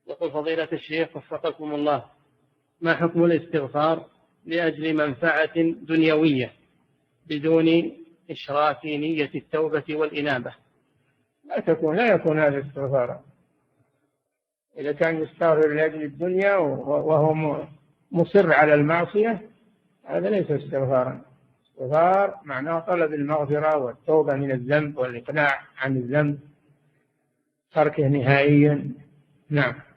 يقول فضيلة الشيخ وفقكم الله، ما حكم الاستغفار لأجل منفعة دنيوية بدون إشراك نية التوبة والإنابة؟ لا يكون هذا استغفارا. إذا كان يستغفر لأجل الدنيا وهو مصر على المعصية، هذا ليس استغفارا. الاستغفار معناه طلب المغفرة والتوبة من الذنب والإقلاع عن الذنب، تركه نهائيا. نعم.